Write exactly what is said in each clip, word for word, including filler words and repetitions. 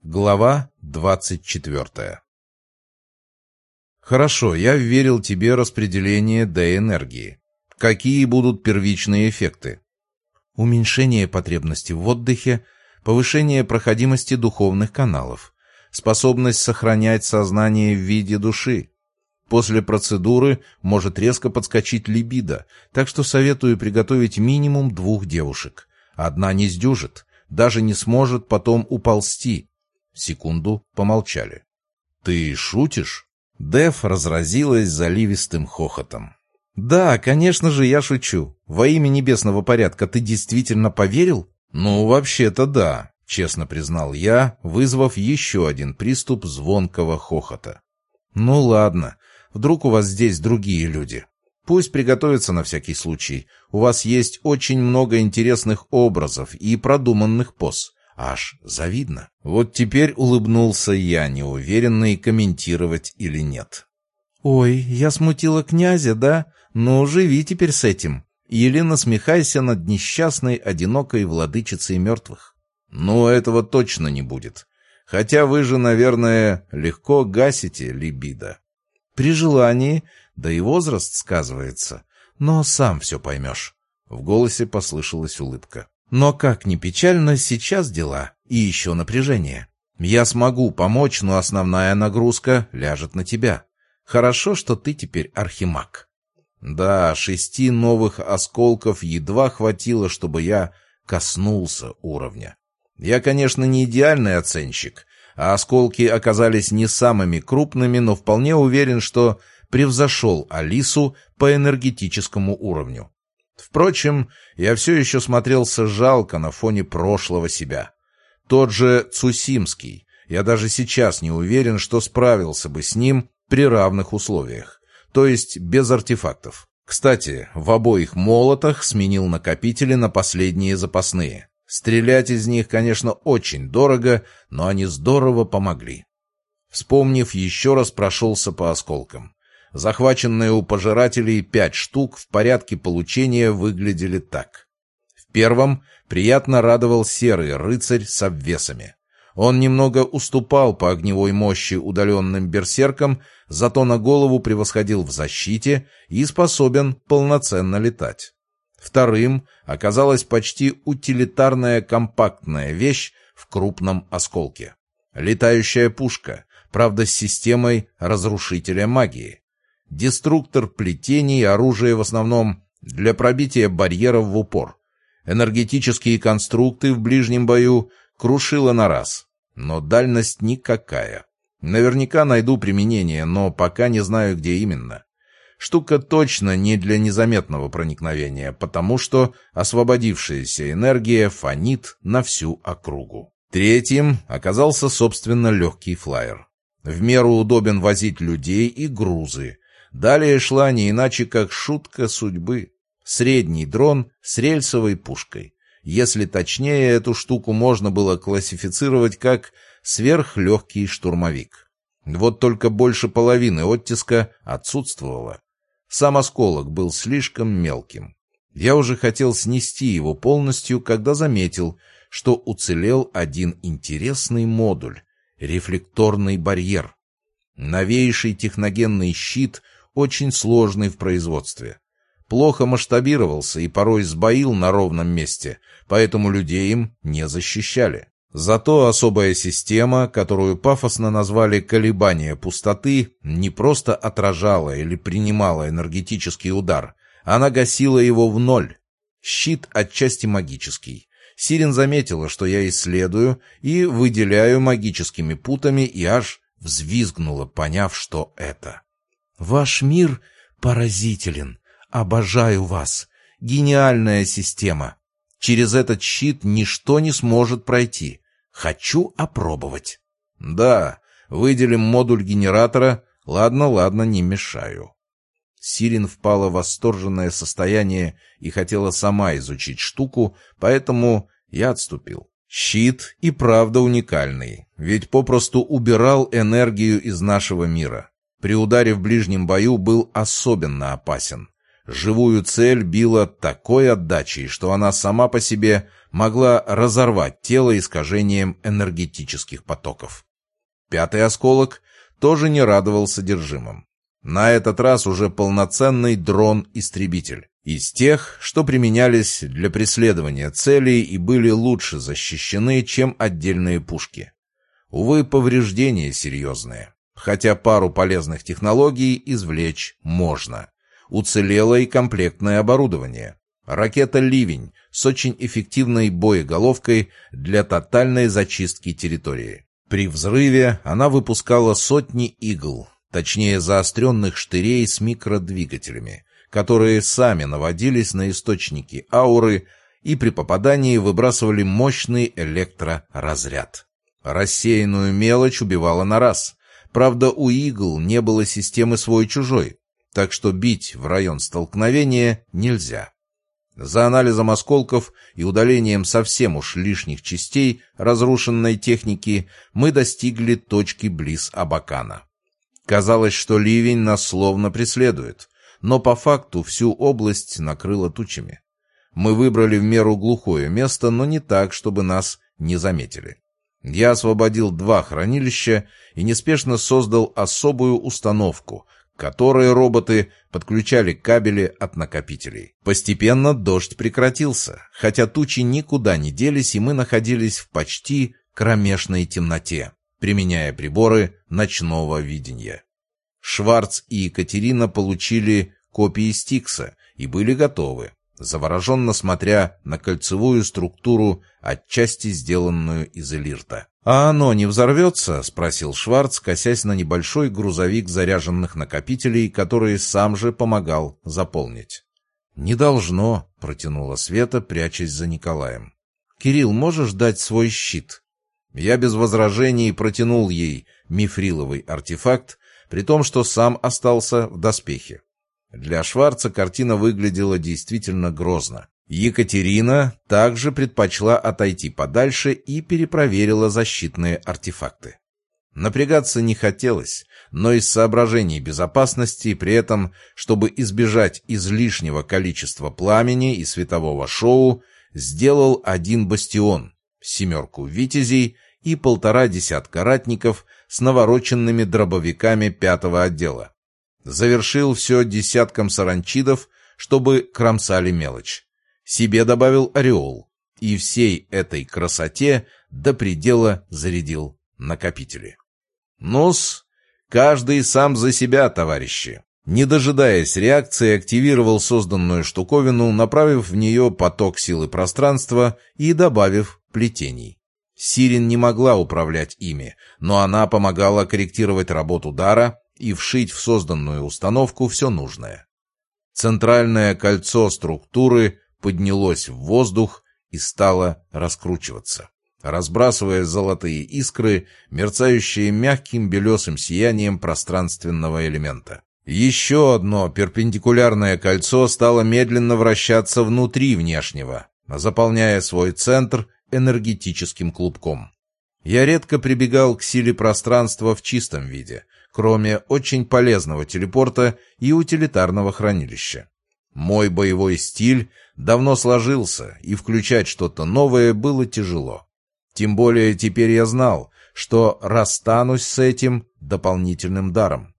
Глава двадцать четвертая. Хорошо, я вверил тебе распределение Д-энергии. Какие будут первичные эффекты? Уменьшение потребности в отдыхе, повышение проходимости духовных каналов, способность сохранять сознание в виде души. После процедуры может резко подскочить либидо, так что советую приготовить минимум двух девушек. Одна не сдюжит, даже не сможет потом уползти. Секунду помолчали. «Ты шутишь?» Дэв разразилась заливистым хохотом. «Да, конечно же, я шучу. Во имя небесного порядка ты действительно поверил?» «Ну, вообще-то да», — честно признал я, вызвав еще один приступ звонкого хохота. «Ну ладно, вдруг у вас здесь другие люди. Пусть приготовятся на всякий случай. У вас есть очень много интересных образов и продуманных поз. Аж завидно». Вот теперь улыбнулся я, неуверенный, комментировать или нет. «Ой, я смутила князя, да? Ну, живи теперь с этим. Или насмехайся над несчастной, одинокой владычицей мертвых». «Ну, этого точно не будет. Хотя вы же, наверное, легко гасите либидо». «При желании, да и возраст сказывается. Но сам все поймешь». В голосе послышалась улыбка. «Но, как ни печально, сейчас дела, и еще напряжение. Я смогу помочь, но основная нагрузка ляжет на тебя. Хорошо, что ты теперь архимаг». Да, шести новых осколков едва хватило, чтобы я коснулся уровня. Я, конечно, не идеальный оценщик, а осколки оказались не самыми крупными, но вполне уверен, что превзошел Алису по энергетическому уровню. Впрочем, я все еще смотрелся жалко на фоне прошлого себя. Тот же Цусимский. Я даже сейчас не уверен, что справился бы с ним при равных условиях. То есть без артефактов. Кстати, в обоих молотах сменил накопители на последние запасные. Стрелять из них, конечно, очень дорого, но они здорово помогли. Вспомнив, еще раз прошелся по осколкам. Захваченные у пожирателей пять штук в порядке получения выглядели так. В первом приятно радовал серый рыцарь с обвесами. Он немного уступал по огневой мощи удаленным берсеркам, зато на голову превосходил в защите и способен полноценно летать. Вторым оказалась почти утилитарная компактная вещь в крупном осколке. Летающая пушка, правда с системой разрушителя магии. Деструктор плетений, оружие в основном для пробития барьеров в упор. Энергетические конструкты в ближнем бою крушило на раз. Но дальность никакая. Наверняка найду применение, но пока не знаю, где именно. Штука точно не для незаметного проникновения, потому что освободившаяся энергия фонит на всю округу. Третьим оказался, собственно, легкий флайер. В меру удобен возить людей и грузы. Далее шла не иначе, как шутка судьбы. Средний дрон с рельсовой пушкой. Если точнее, эту штуку можно было классифицировать как сверхлегкий штурмовик. Вот только больше половины оттиска отсутствовало. Сам осколок был слишком мелким. Я уже хотел снести его полностью, когда заметил, что уцелел один интересный модуль — рефлекторный барьер. Новейший техногенный щит, очень сложный в производстве. Плохо масштабировался и порой сбоил на ровном месте, поэтому людей им не защищали. Зато особая система, которую пафосно назвали «колебание пустоты», не просто отражала или принимала энергетический удар, она гасила его в ноль. Щит отчасти магический. Сирен заметила, что я исследую и выделяю магическими путами, и аж взвизгнула, поняв, что это. «Ваш мир поразителен. Обожаю вас. Гениальная система. Через этот щит ничто не сможет пройти. Хочу опробовать». «Да, выделим модуль генератора. Ладно, ладно, не мешаю». Сирен впала в восторженное состояние и хотела сама изучить штуку, поэтому я отступил. Щит и правда уникальный, ведь попросту убирал энергию из нашего мира. При ударе в ближнем бою был особенно опасен. Живую цель била такой отдачей, что она сама по себе могла разорвать тело искажением энергетических потоков. Пятый осколок тоже не радовал содержимым. На этот раз уже полноценный дрон-истребитель. Из тех, что применялись для преследования целей и были лучше защищены, чем отдельные пушки. Увы, повреждения серьезные. Хотя пару полезных технологий извлечь можно. Уцелело и комплектное оборудование. Ракета «Ливень» с очень эффективной боеголовкой для тотальной зачистки территории. При взрыве она выпускала сотни игл, точнее заостренных штырей с микродвигателями, которые сами наводились на источники ауры и при попадании выбрасывали мощный электроразряд. Рассеянную мелочь убивала на раз. Правда, у игл не было системы свой-чужой, так что бить в район столкновения нельзя. За анализом осколков и удалением совсем уж лишних частей разрушенной техники мы достигли точки близ Абакана. Казалось, что ливень нас словно преследует, но по факту всю область накрыло тучами. Мы выбрали в меру глухое место, но не так, чтобы нас не заметили. Я освободил два хранилища и неспешно создал особую установку, к которой роботы подключали кабели от накопителей. Постепенно дождь прекратился, хотя тучи никуда не делись, и мы находились в почти кромешной темноте, применяя приборы ночного видения. Шварц и Екатерина получили копии Стикса и были готовы, завороженно смотря на кольцевую структуру, отчасти сделанную из элирта. «А оно не взорвется?» — спросил Шварц, косясь на небольшой грузовик заряженных накопителей, который сам же помогал заполнить. «Не должно», — протянула Света, прячась за Николаем. «Кирилл, можешь дать свой щит?» Я без возражений протянул ей мифриловый артефакт, при том, что сам остался в доспехе. Для Шварца картина выглядела действительно грозно. Екатерина также предпочла отойти подальше и перепроверила защитные артефакты. Напрягаться не хотелось, но из соображений безопасности, при этом, чтобы избежать излишнего количества пламени и светового шоу, сделал один бастион, семерку витязей и полтора десятка ратников с навороченными дробовиками пятого отдела. Завершил все десятком саранчидов, чтобы кромсали мелочь. Себе добавил ореол, и всей этой красоте до предела зарядил накопители. Ну-с, каждый сам за себя, товарищи. Не дожидаясь реакции, активировал созданную штуковину, направив в нее поток силы пространства и добавив плетений. Сирин не могла управлять ими, но она помогала корректировать работу дара и вшить в созданную установку все нужное. Центральное кольцо структуры поднялось в воздух и стало раскручиваться, разбрасывая золотые искры, мерцающие мягким белесым сиянием пространственного элемента. Еще одно перпендикулярное кольцо стало медленно вращаться внутри внешнего, заполняя свой центр энергетическим клубком. Я редко прибегал к силе пространства в чистом виде, кроме очень полезного телепорта и утилитарного хранилища. Мой боевой стиль давно сложился, и включать что-то новое было тяжело. Тем более теперь я знал, что расстанусь с этим дополнительным даром.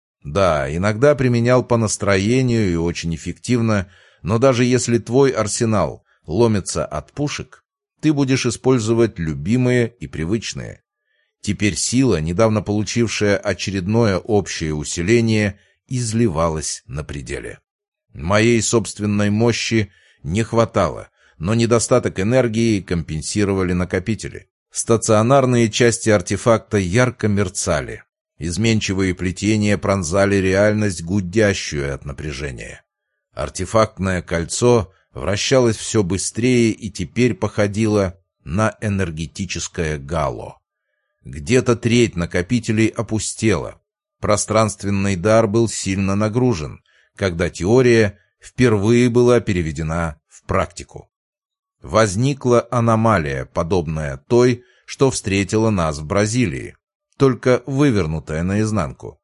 Да, иногда применял по настроению и очень эффективно, но даже если твой арсенал ломится от пушек, ты будешь использовать любимые и привычные. Теперь сила, недавно получившая очередное общее усиление, изливалась на пределе. Моей собственной мощи не хватало, но недостаток энергии компенсировали накопители. Стационарные части артефакта ярко мерцали. Изменчивые плетения пронзали реальность, гудящую от напряжения. Артефактное кольцо вращалось все быстрее и теперь походило на энергетическое гало. Где-то треть накопителей опустела. Пространственный дар был сильно нагружен, когда теория впервые была переведена в практику. Возникла аномалия, подобная той, что встретила нас в Бразилии, только вывернутая наизнанку.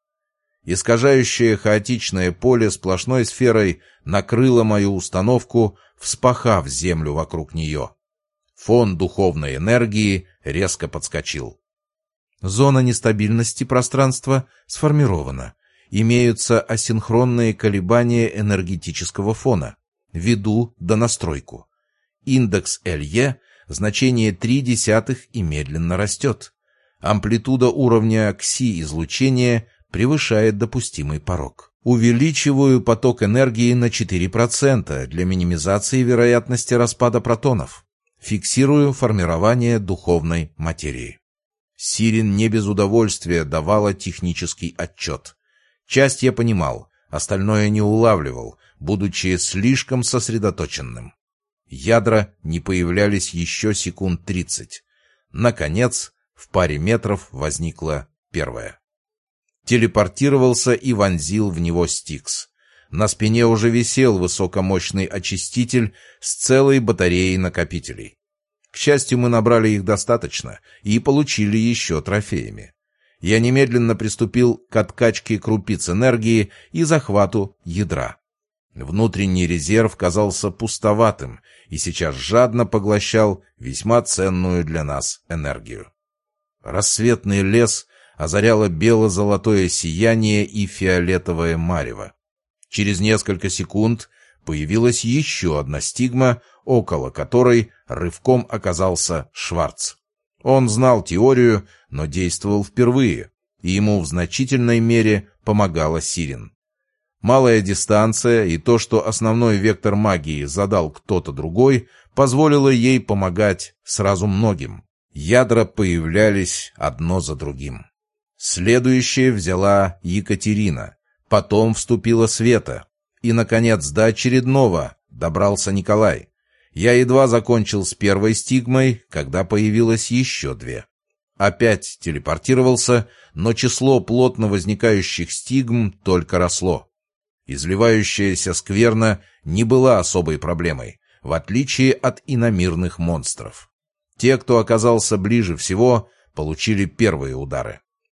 Искажающее хаотичное поле сплошной сферой накрыло мою установку, вспахав землю вокруг нее. Фон духовной энергии резко подскочил. Зона нестабильности пространства сформирована. Имеются асинхронные колебания энергетического фона. Веду донастройку. Индекс эл и, значение три десятых, и медленно растет. Амплитуда уровня кси-излучения превышает допустимый порог. Увеличиваю поток энергии на четыре процента для минимизации вероятности распада протонов. Фиксирую формирование духовной материи. Сирин не без удовольствия давала технический отчет. Часть я понимал, остальное не улавливал, будучи слишком сосредоточенным. Ядра не появлялись еще секунд тридцать. Наконец, в паре метров возникла первая. Телепортировался и вонзил в него Стикс. На спине уже висел высокомощный очиститель с целой батареей накопителей. К счастью, мы набрали их достаточно и получили еще трофеями. Я немедленно приступил к откачке крупиц энергии и захвату ядра. Внутренний резерв казался пустоватым и сейчас жадно поглощал весьма ценную для нас энергию. Рассветный лес озаряло бело-золотое сияние и фиолетовое марево. Через несколько секунд появилась еще одна стигма, около которой рывком оказался Шварц. Он знал теорию, но действовал впервые, и ему в значительной мере помогала Сирин. Малая дистанция и то, что основной вектор магии задал кто-то другой, позволило ей помогать сразу многим. Ядра появлялись одно за другим. Следующее взяла Екатерина, потом вступила Света, и, наконец, до очередного добрался Николай. Я едва закончил с первой стигмой, когда появилось еще две. Опять телепортировался, но число плотно возникающих стигм только росло. Изливающаяся скверна не была особой проблемой, в отличие от иномирных монстров. Те, кто оказался ближе всего, получили первые удары.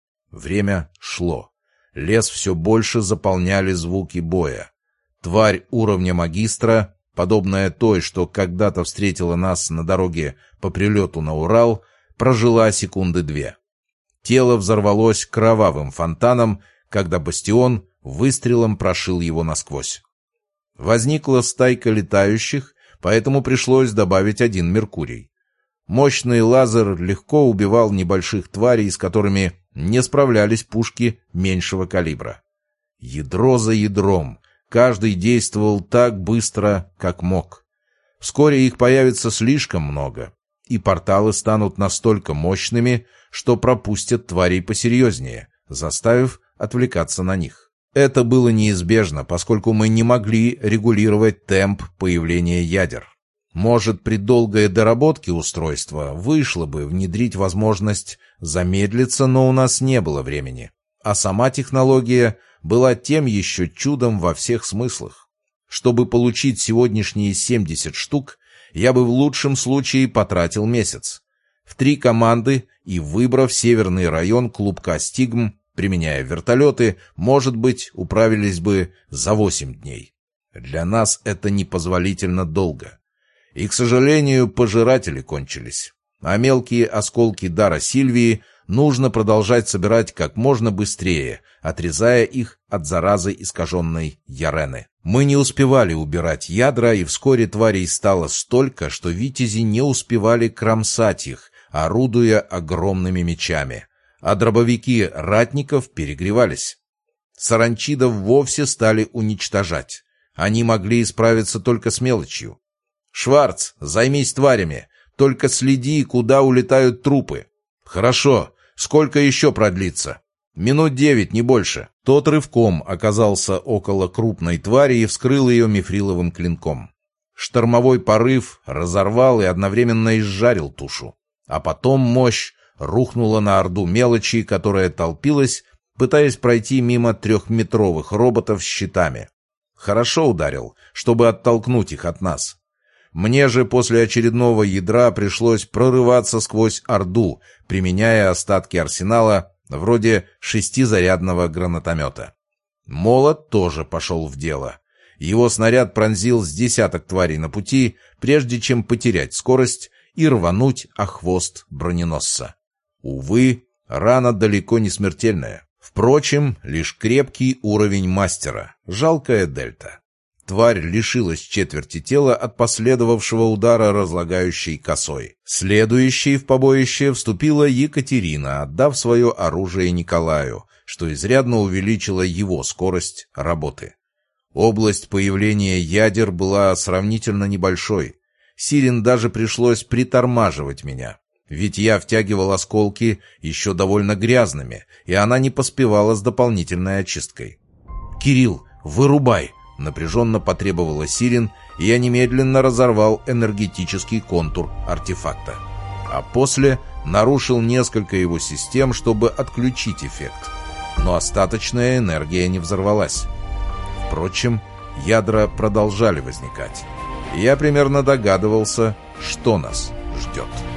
Время шло. Лес все больше заполняли звуки боя. Тварь уровня магистра, подобная той, что когда-то встретила нас на дороге по прилету на Урал, прожила секунды две. Тело взорвалось кровавым фонтаном, когда бастион выстрелом прошил его насквозь. Возникла стайка летающих, поэтому пришлось добавить один Меркурий. Мощный лазер легко убивал небольших тварей, с которыми не справлялись пушки меньшего калибра. Ядро за ядром, каждый действовал так быстро, как мог. Вскоре их появится слишком много, и порталы станут настолько мощными, что пропустят тварей посерьезнее, заставив отвлекаться на них. Это было неизбежно, поскольку мы не могли регулировать темп появления ядер. Может, при долгой доработке устройства вышло бы внедрить возможность замедлиться, но у нас не было времени. А сама технология была тем еще чудом во всех смыслах. Чтобы получить сегодняшние семьдесят штук, я бы в лучшем случае потратил месяц. В три команды и выбрав северный район клубка стигм, применяя вертолеты, может быть, управились бы за восемь дней. Для нас это непозволительно долго. И, к сожалению, пожиратели кончились. А мелкие осколки дара Сильвии нужно продолжать собирать как можно быстрее, отрезая их от заразы искаженной Ярены. Мы не успевали убирать ядра, и вскоре тварей стало столько, что витязи не успевали кромсать их, орудуя огромными мечами. А дробовики ратников перегревались. Саранчидов вовсе стали уничтожать. Они могли справиться только с мелочью. «Шварц, займись тварями, только следи, куда улетают трупы». «Хорошо. Сколько еще продлится?» «Минут девять, не больше». Тот рывком оказался около крупной твари и вскрыл ее мифриловым клинком. Штормовой порыв разорвал и одновременно изжарил тушу. А потом мощь рухнула на орду мелочи, которая толпилась, пытаясь пройти мимо трехметровых роботов с щитами. Хорошо ударил, чтобы оттолкнуть их от нас. Мне же после очередного ядра пришлось прорываться сквозь орду, применяя остатки арсенала вроде шестизарядного гранатомета. Молот тоже пошел в дело. Его снаряд пронзил с десяток тварей на пути, прежде чем потерять скорость и рвануть о хвост броненосца. Увы, рана далеко не смертельная. Впрочем, лишь крепкий уровень мастера, жалкая дельта. Тварь лишилась четверти тела от последовавшего удара разлагающей косой. Следующей в побоище вступила Екатерина, отдав свое оружие Николаю, что изрядно увеличило его скорость работы. Область появления ядер была сравнительно небольшой. Сирен даже пришлось притормаживать меня, ведь я втягивал осколки еще довольно грязными, и она не поспевала с дополнительной очисткой. «Кирилл, вырубай!» — напряженно потребовала Сирен, и я немедленно разорвал энергетический контур артефакта. А после нарушил несколько его систем, чтобы отключить эффект. Но остаточная энергия не взорвалась. Впрочем, ядра продолжали возникать. Я примерно догадывался, что нас ждет.